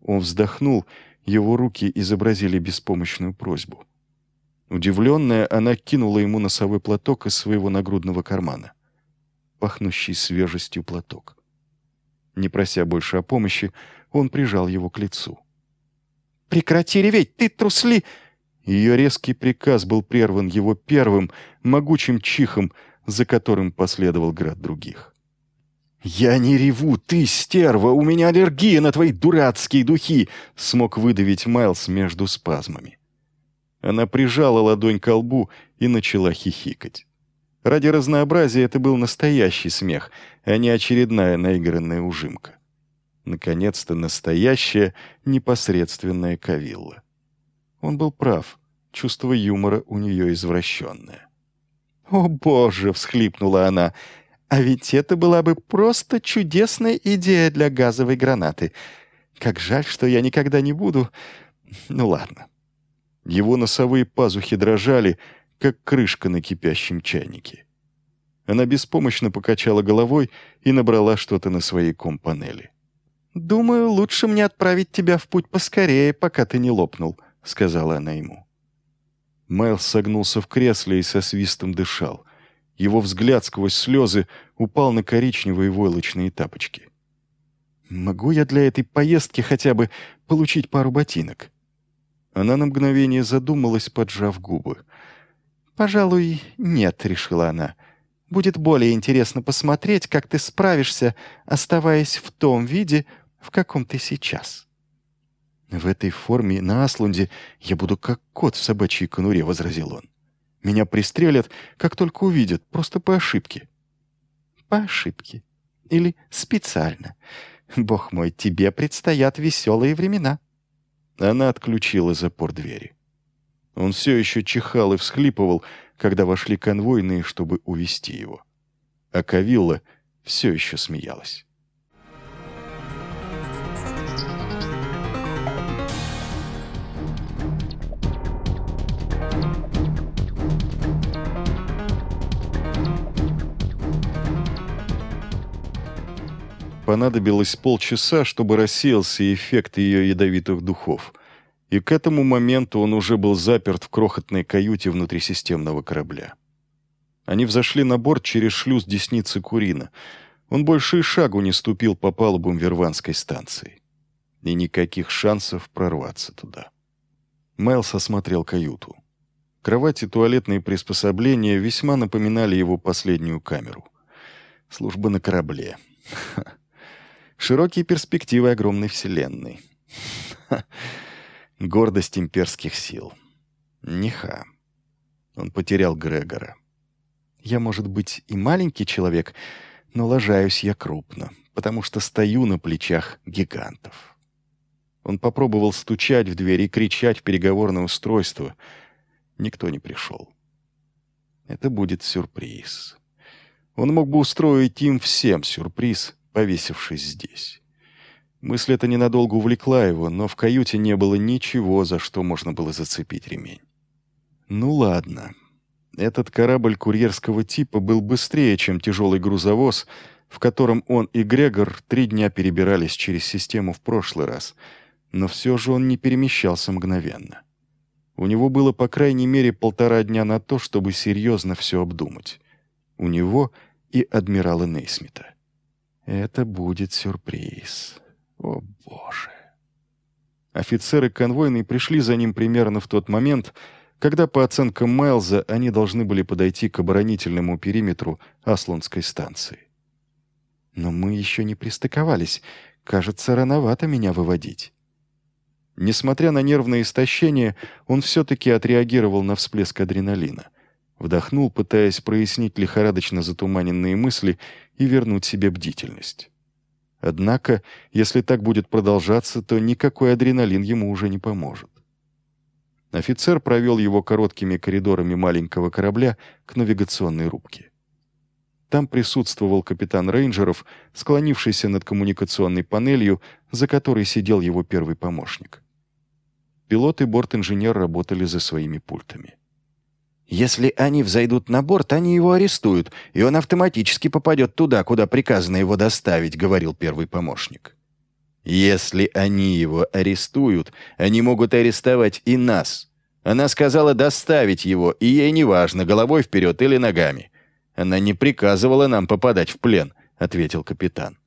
Он вздохнул, его руки изобразили беспомощную просьбу. Удивленная, она кинула ему носовой платок из своего нагрудного кармана. Пахнущий свежестью платок. Не прося больше о помощи, он прижал его к лицу. «Прекрати реветь, ты трусли!» Ее резкий приказ был прерван его первым, могучим чихом, за которым последовал град других. «Я не реву, ты стерва, у меня аллергия на твои дурацкие духи!» смог выдавить Майлз между спазмами. Она прижала ладонь ко лбу и начала хихикать. Ради разнообразия это был настоящий смех, а не очередная наигранная ужимка. Наконец-то настоящая, непосредственная Кавилла. Он был прав, чувство юмора у нее извращенное. «О, Боже!» — всхлипнула она. «А ведь это была бы просто чудесная идея для газовой гранаты. Как жаль, что я никогда не буду... Ну ладно». Его носовые пазухи дрожали, как крышка на кипящем чайнике. Она беспомощно покачала головой и набрала что-то на своей ком-панели. «Думаю, лучше мне отправить тебя в путь поскорее, пока ты не лопнул», — сказала она ему. Майлз согнулся в кресле и со свистом дышал. Его взгляд сквозь слезы упал на коричневые войлочные тапочки. «Могу я для этой поездки хотя бы получить пару ботинок?» Она на мгновение задумалась, поджав губы. «Пожалуй, нет», — решила она. «Будет более интересно посмотреть, как ты справишься, оставаясь в том виде, в каком ты сейчас». «В этой форме на Аслунде я буду как кот в собачьей конуре», — возразил он. «Меня пристрелят, как только увидят, просто по ошибке». «По ошибке. Или специально. Бог мой, тебе предстоят веселые времена». Она отключила запор двери. Он все еще чихал и всхлипывал, когда вошли конвойные, чтобы увести его. А Кавилла все еще смеялась. Понадобилось полчаса, чтобы рассеялся эффект ее ядовитых духов. И к этому моменту он уже был заперт в крохотной каюте внутрисистемного корабля. Они взошли на борт через шлюз Десницы Курина. Он больше и шагу не ступил по палубам Верванской станции. И никаких шансов прорваться туда. Майлз осмотрел каюту. Кровать и туалетные приспособления весьма напоминали его последнюю камеру. Служба на корабле. Широкие перспективы огромной вселенной. Гордость имперских сил. Неха. Он потерял Грегора. Я, может быть, и маленький человек, но ложаюсь я крупно, потому что стою на плечах гигантов. Он попробовал стучать в дверь и кричать в переговорное устройство. Никто не пришел. Это будет сюрприз. Он мог бы устроить им всем сюрприз, повесившись здесь. Мысль эта ненадолго увлекла его, но в каюте не было ничего, за что можно было зацепить ремень. Ну ладно. Этот корабль курьерского типа был быстрее, чем тяжелый грузовоз, в котором он и Грегор 3 дня перебирались через систему в прошлый раз, но все же он не перемещался мгновенно. У него было по крайней мере 1,5 дня на то, чтобы серьезно все обдумать. У него и адмирала Нейсмита. Это будет сюрприз. О, Боже. Офицеры конвойные пришли за ним примерно в тот момент, когда, по оценкам Майлза, они должны были подойти к оборонительному периметру Аслунской станции. Но мы еще не пристыковались. Кажется, рановато меня выводить. Несмотря на нервное истощение, он все-таки отреагировал на всплеск адреналина. Вдохнул, пытаясь прояснить лихорадочно затуманенные мысли и вернуть себе бдительность. Однако, если так будет продолжаться, то никакой адреналин ему уже не поможет. Офицер провел его короткими коридорами маленького корабля к навигационной рубке. Там присутствовал капитан рейнджеров, склонившийся над коммуникационной панелью, за которой сидел его первый помощник. Пилот и борт-инженер работали за своими пультами. «Если они взойдут на борт, они его арестуют, и он автоматически попадет туда, куда приказано его доставить», — говорил первый помощник. Если они его арестуют, они могут арестовать и нас. Она сказала доставить его, и ей не важно, головой вперед или ногами. Она не приказывала нам попадать в плен», — ответил капитан.